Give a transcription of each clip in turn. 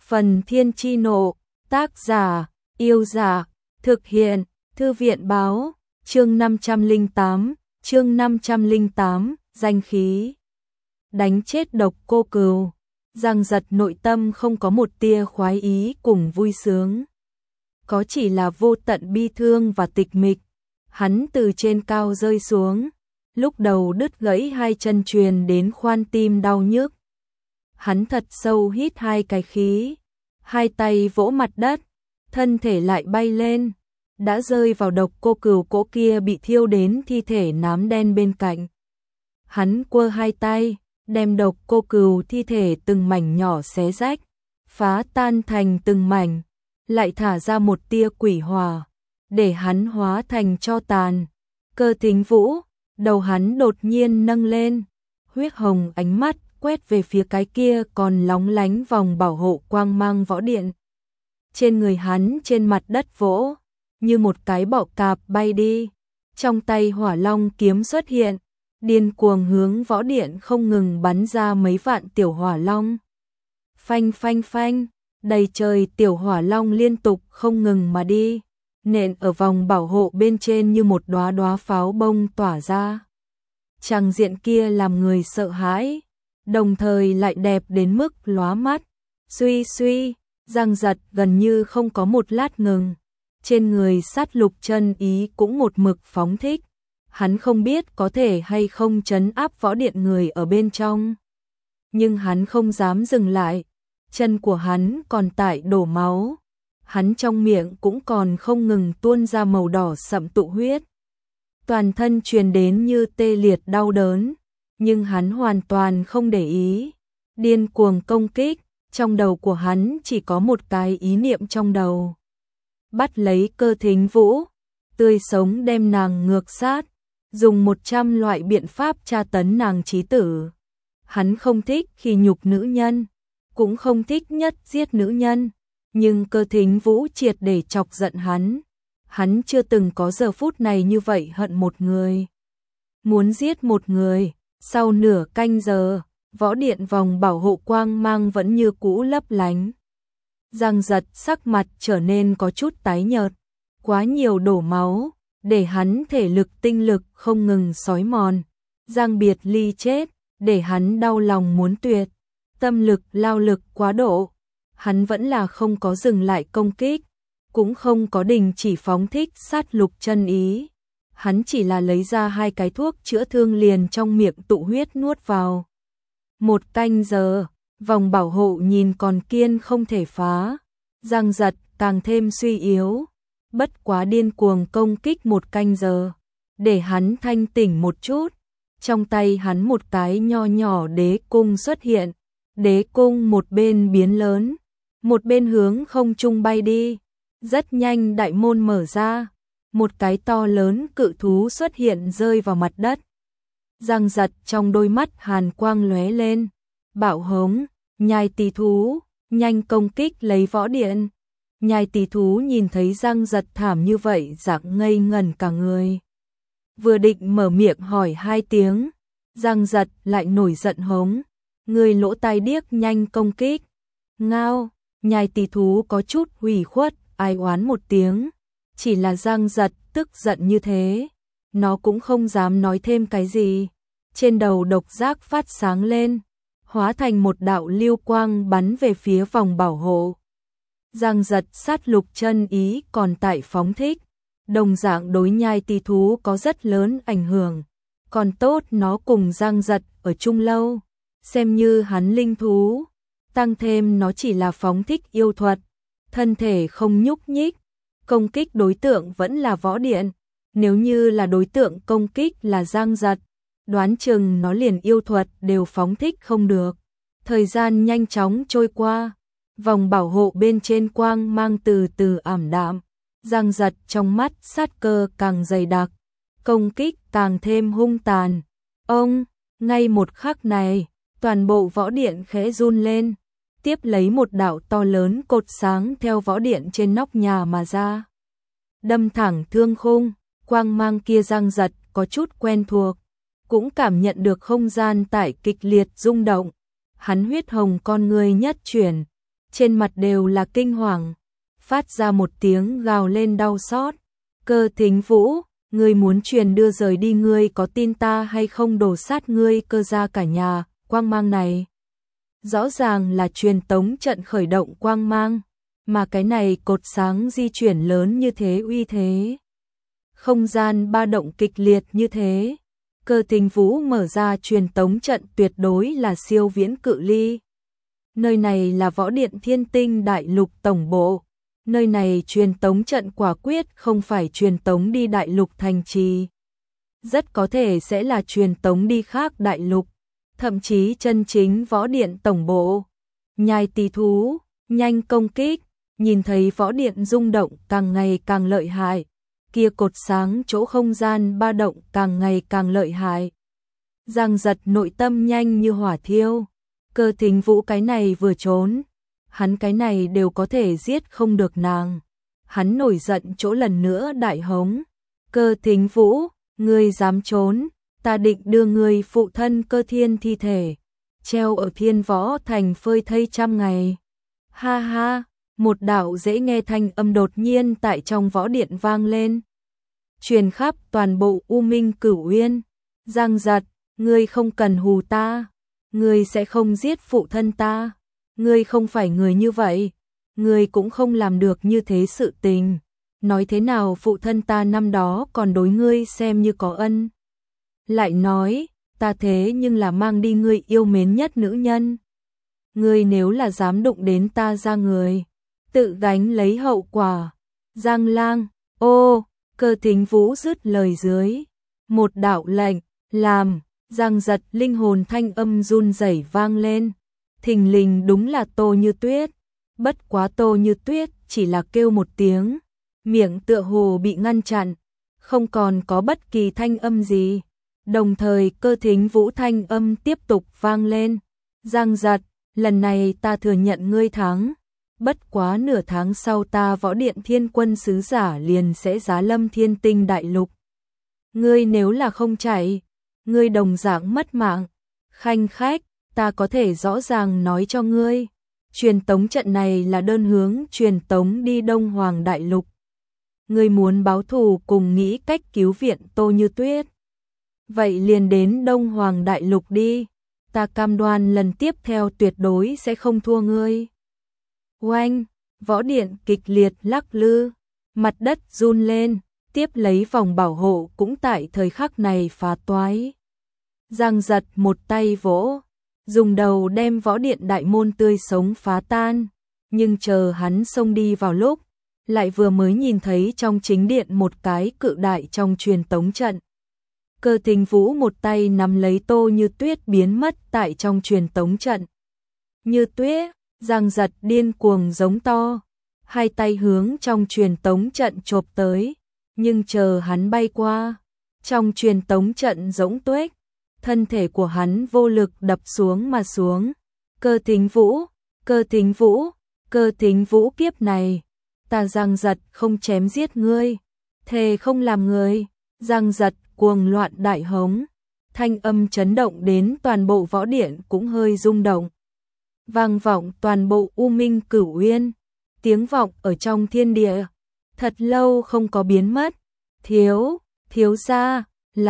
Phần Thiên Chi Nộ, tác giả, Yêu Dạ, thực hiện, Thư viện Báo, chương 508, danh khí. Đánh chết Độc Cô Cừu, Giang Giật nội tâm không có một tia khoái ý cùng vui sướng. Có chỉ là vô tận bi thương và tịch mịch. Hắn từ trên cao rơi xuống, lúc đầu đứt gãy hai chân truyền đến khoan tim đau nhức. Hắn thật sâu hít hai cái khí, hai tay vỗ mặt đất, thân thể lại bay lên, đã rơi vào Độc Cô Cừu cỗ kia bị thiêu đến thi thể nám đen bên cạnh. Hắn quơ hai tay, đem Độc Cô Cừu thi thể từng mảnh nhỏ xé rách, phá tan thành từng mảnh, lại thả ra một tia quỷ hỏa, để hắn hóa thành tro tàn. Cơ Thính Vũ, đầu hắn đột nhiên nâng lên, huyết hồng ánh mắt quét về phía cái kia còn lóng lánh vòng bảo hộ quang mang võ điện. Trên người hắn trên mặt đất vỗ, như một cái bọ cạp bay đi, trong tay hỏa long kiếm xuất hiện, điên cuồng hướng võ điện không ngừng bắn ra mấy vạn tiểu hỏa long. Phanh phanh phanh, đầy trời tiểu hỏa long liên tục không ngừng mà đi, nện ở vòng bảo hộ bên trên như một đóa đóa pháo bông tỏa ra. Tràng diện kia làm người sợ hãi, đồng thời lại đẹp đến mức lóa mắt. Suy suy, Giang Giật gần như không có một lát ngừng, trên người sát lục chân ý cũng một mực phóng thích. Hắn không biết có thể hay không trấn áp võ điện người ở bên trong, nhưng hắn không dám dừng lại. Chân của hắn còn tại đổ máu, hắn trong miệng cũng còn không ngừng tuôn ra màu đỏ sậm tụ huyết. Toàn thân truyền đến như tê liệt đau đớn, nhưng hắn hoàn toàn không để ý, điên cuồng công kích. Trong đầu của hắn chỉ có một cái ý niệm trong đầu: bắt lấy Cơ Thính Vũ, tươi sống đem nàng ngược sát, dùng 100 loại biện pháp tra tấn nàng chí tử. Hắn không thích khi nhục nữ nhân, cũng không thích nhất giết nữ nhân, nhưng Cơ Thính Vũ triệt để chọc giận hắn. Hắn chưa từng có giờ phút này như vậy hận một người, muốn giết một người. Sau nửa canh giờ, võ điện vòng bảo hộ quang mang vẫn như cũ lấp lánh. Giang Giật sắc mặt trở nên có chút tái nhợt, quá nhiều đổ máu, để hắn thể lực tinh lực không ngừng xói mòn. Giang Biệt Ly chết, để hắn đau lòng muốn tuyệt. Tâm lực lao lực quá độ, hắn vẫn là không có dừng lại công kích, cũng không có đình chỉ phóng thích sát lục chân ý. Hắn chỉ là lấy ra hai cái thuốc chữa thương liền trong miệng tụ huyết nuốt vào. Một canh giờ, vòng bảo hộ nhìn còn kiên không thể phá. Giang Giật càng thêm suy yếu, bất quá điên cuồng công kích một canh giờ, để hắn thanh tỉnh một chút. Trong tay hắn một cái nho nhỏ đế cung xuất hiện, đế cung một bên biến lớn, một bên hướng không trung bay đi. Rất nhanh đại môn mở ra, một cái to lớn cự thú xuất hiện rơi vào mặt đất. Giang Giật trong đôi mắt hàn quang lóe lên, bạo hống, nhai tỳ thú, nhanh công kích lấy võ điện. Nhai tỳ thú nhìn thấy Giang Giật thảm như vậy dạng ngây ngẩn cả người. Vừa định mở miệng hỏi hai tiếng, Giang Giật lại nổi giận hống, người lỗ tai điếc, nhanh công kích. Ngao, nhai tỳ thú có chút ủy khuất, ai oán một tiếng. Chỉ là Giang Giật tức giận như thế, nó cũng không dám nói thêm cái gì. Trên đầu độc giác phát sáng lên, hóa thành một đạo lưu quang bắn về phía vòng bảo hộ. Giang Giật sát lục chân ý còn tại phóng thích, đồng dạng đối nhai tỳ thú có rất lớn ảnh hưởng. Còn tốt nó cùng Giang Giật ở chung lâu, xem như hắn linh thú, tăng thêm nó chỉ là phóng thích yêu thuật, thân thể không nhúc nhích, công kích đối tượng vẫn là võ điện. Nếu như là đối tượng công kích là Giang Giật, đoán chừng nó liền yêu thuật đều phóng thích không được. Thời gian nhanh chóng trôi qua, vòng bảo hộ bên trên quang mang từ từ ảm đạm. Giang Giật trong mắt sát cơ càng dày đặc, công kích càng thêm hung tàn. Ông, ngay một khắc này, toàn bộ võ điện khẽ run lên, tiếp lấy một đạo to lớn cột sáng theo võ điện trên nóc nhà mà ra, đâm thẳng thương khung. Quang mang kia Giang Giật có chút quen thuộc, cũng cảm nhận được không gian tại kịch liệt rung động. Hắn huyết hồng con người nhất chuyển, trên mặt đều là kinh hoàng, phát ra một tiếng gào lên đau xót. Cơ Thính Vũ, ngươi muốn truyền đưa rời đi, ngươi có tin ta hay không đổ sát ngươi Cơ gia cả nhà. Quang mang này rõ ràng là truyền tống trận khởi động quang mang, mà cái này cột sáng di chuyển lớn như thế, uy thế không gian ba động kịch liệt như thế. Cơ Thính Vũ mở ra truyền tống trận tuyệt đối là siêu viễn cự ly. Nơi này là Võ Điện Thiên Tinh Đại Lục tổng bộ. Nơi này truyền tống trận quả quyết không phải truyền tống đi Đại Lục thành trì. Rất có thể sẽ là truyền tống đi khác đại lục, thậm chí chân chính Võ Điện tổng bộ. Nhai Tỳ thú, nhanh công kích, nhìn thấy Võ Điện rung động càng ngày càng lợi hại. Kia cột sáng chỗ không gian ba động càng ngày càng lợi hại. Giang Giật nội tâm nhanh như hỏa thiêu. Cơ Thính Vũ cái này vừa trốn, hắn cái này đều có thể giết không được nàng. Hắn nổi giận chỗ lần nữa đại hống. Cơ Thính Vũ, ngươi dám trốn, ta định đưa ngươi phụ thân Cơ Thiên thi thể treo ở Thiên Võ Thành phơi thây 100 ngày. Ha ha, một đạo dễ nghe thanh âm đột nhiên tại trong Võ Điện vang lên, truyền khắp toàn bộ U Minh Cửu Uyên. Giang Giật, ngươi không cần hù ta, ngươi sẽ không giết phụ thân ta, ngươi không phải người như vậy, ngươi cũng không làm được như thế sự tình. Nói thế nào phụ thân ta năm đó còn đối ngươi xem như có ân. Lại nói, ta thế nhưng là mang đi ngươi yêu mến nhất nữ nhân. Ngươi nếu là dám đụng đến ta ra người, tự gánh lấy hậu quả. Giang Lang, ô, Cơ Thính Vũ dứt lời dưới. Một đạo lệnh, làm, Giang Giật linh hồn thanh âm run rẩy vang lên. Thình lình đúng là Tô Như Tuyết. Bất quá Tô Như Tuyết chỉ là kêu một tiếng, miệng tựa hồ bị ngăn chặn, không còn có bất kỳ thanh âm gì. Đồng thời Cơ Thính Vũ thanh âm tiếp tục vang lên. Giang Giật, lần này ta thừa nhận ngươi thắng. Bất quá nửa tháng sau ta Võ Điện Thiên Quân sứ giả liền sẽ giá lâm Thiên Tinh Đại Lục. Ngươi nếu là không chạy, ngươi đồng dạng mất mạng. Khanh khách, ta có thể rõ ràng nói cho ngươi, truyền tống trận này là đơn hướng truyền tống đi Đông Hoàng Đại Lục. Ngươi muốn báo thù cùng nghĩ cách cứu viện Tô Như Tuyết, vậy liền đến Đông Hoàng Đại Lục đi, ta cam đoan lần tiếp theo tuyệt đối sẽ không thua ngươi. Oanh, Võ Điện kịch liệt lắc lư, mặt đất run lên, tiếp lấy vòng bảo hộ cũng tại thời khắc này phá toái. Giang Giật một tay vỗ, dùng đầu đem Võ Điện đại môn tươi sống phá tan, nhưng chờ hắn xông đi vào lúc, lại vừa mới nhìn thấy trong chính điện một cái cự đại trong truyền tống trận. Cơ Thính Vũ một tay nắm lấy Tô Như Tuyết biến mất tại trong truyền tống trận. Như Tuyết, Giang Giật điên cuồng giống to, hai tay hướng trong truyền tống trận chộp tới, nhưng chờ hắn bay qua, trong truyền tống trận rỗng tuếch, thân thể của hắn vô lực đập xuống mà xuống. Cơ Thính Vũ, Cơ Thính Vũ, Cơ Thính Vũ, kiếp này, ta Giang Giật không chém giết ngươi, thề không làm người. Giang Giật cuồng loạn đại hống, thanh âm chấn động đến toàn bộ Võ Điện cũng hơi rung động. Vang vọng toàn bộ U Minh Cửu Uyên, tiếng vọng ở trong thiên địa, thật lâu không có biến mất. Thiếu gia,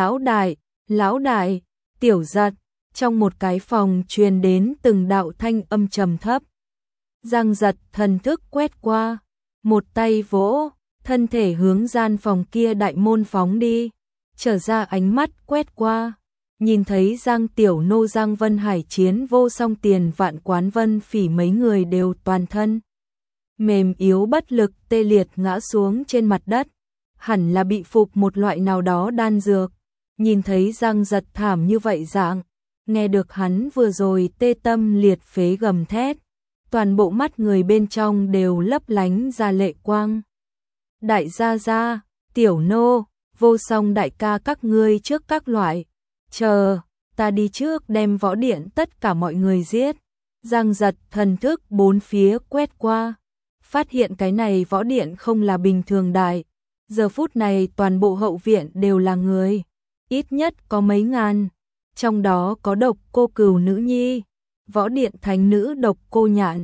lão đại, Tiểu Giật, trong một cái phòng truyền đến từng đạo thanh âm trầm thấp. Giang Giật thần thức quét qua, một tay vỗ, thân thể hướng gian phòng kia đại môn phóng đi, trở ra ánh mắt quét qua, nhìn thấy Giang Tiểu Nô, Giang Vân Hải, Chiến Vô Song, Tiền Vạn Quán, Vân Phỉ mấy người đều toàn thân mềm yếu bất lực tê liệt ngã xuống trên mặt đất, hẳn là bị phục một loại nào đó đan dược. Nhìn thấy Giang Giật thảm như vậy dạng, nghe được hắn vừa rồi tê tâm liệt phế gầm thét, toàn bộ mắt người bên trong đều lấp lánh ra lệ quang. Đại gia gia, Tiểu Nô, Vô Song đại ca các ngươi trước các loại, chờ, ta đi trước đem Võ Điện tất cả mọi người giết. Giang Giật thần thức bốn phía quét qua, phát hiện cái này Võ Điện không là bình thường đại, giờ phút này toàn bộ hậu viện đều là người, ít nhất có mấy ngàn, trong đó có Độc Cô Cừu nữ nhi, Võ Điện thánh nữ Độc Cô Nhạn,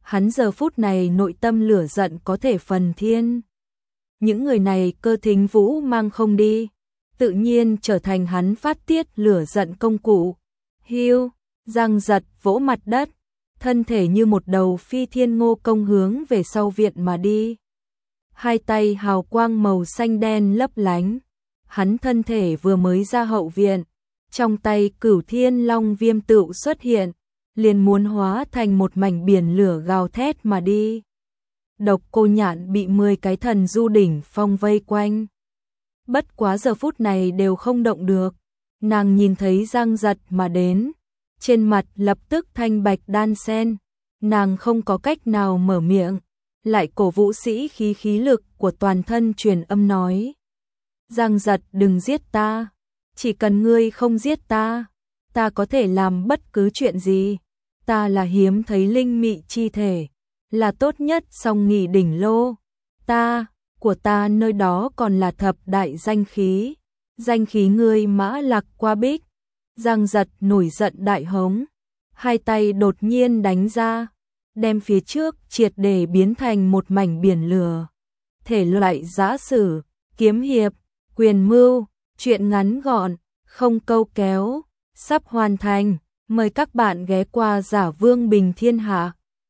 Hắn giờ phút này nội tâm lửa giận có thể phần thiên. Những người này Cơ Thính Vũ mang không đi, tự nhiên trở thành hắn phát tiết lửa giận công cụ. Hiu, Giang Giật vỗ mặt đất, thân thể như một đầu phi thiên ngô công hướng về sau viện mà đi. Hai tay hào quang màu xanh đen lấp lánh, hắn thân thể vừa mới ra hậu viện, trong tay Cửu Thiên Long Viêm tựu xuất hiện, liền muốn hóa thành một mảnh biển lửa gào thét mà đi. Độc Cô Nhạn bị 10 cái thần du đỉnh phong vây quanh. Bất quá giờ phút này đều không động được, nàng nhìn thấy Giang Giật mà đến, trên mặt lập tức thanh bạch đan sen, nàng không có cách nào mở miệng, lại cổ vũ sĩ khí lực của toàn thân truyền âm nói. Giang Giật đừng giết ta, chỉ cần ngươi không giết ta, ta có thể làm bất cứ chuyện gì, ta là hiếm thấy linh mị chi thể, là tốt nhất song nghỉ đỉnh lô, của ta nơi đó còn là thập đại danh khí ngươi Mã Lạc qua bích. Giang Giật nổi giận đại hống, hai tay đột nhiên đánh ra, đem phía trước triệt để biến thành một mảnh biển lửa. Thể loại giã sử, kiếm hiệp, quyền mưu, truyện ngắn gọn, không câu kéo, sắp hoàn thành, mời các bạn ghé qua Giả Vương Bình Thiên Hạ.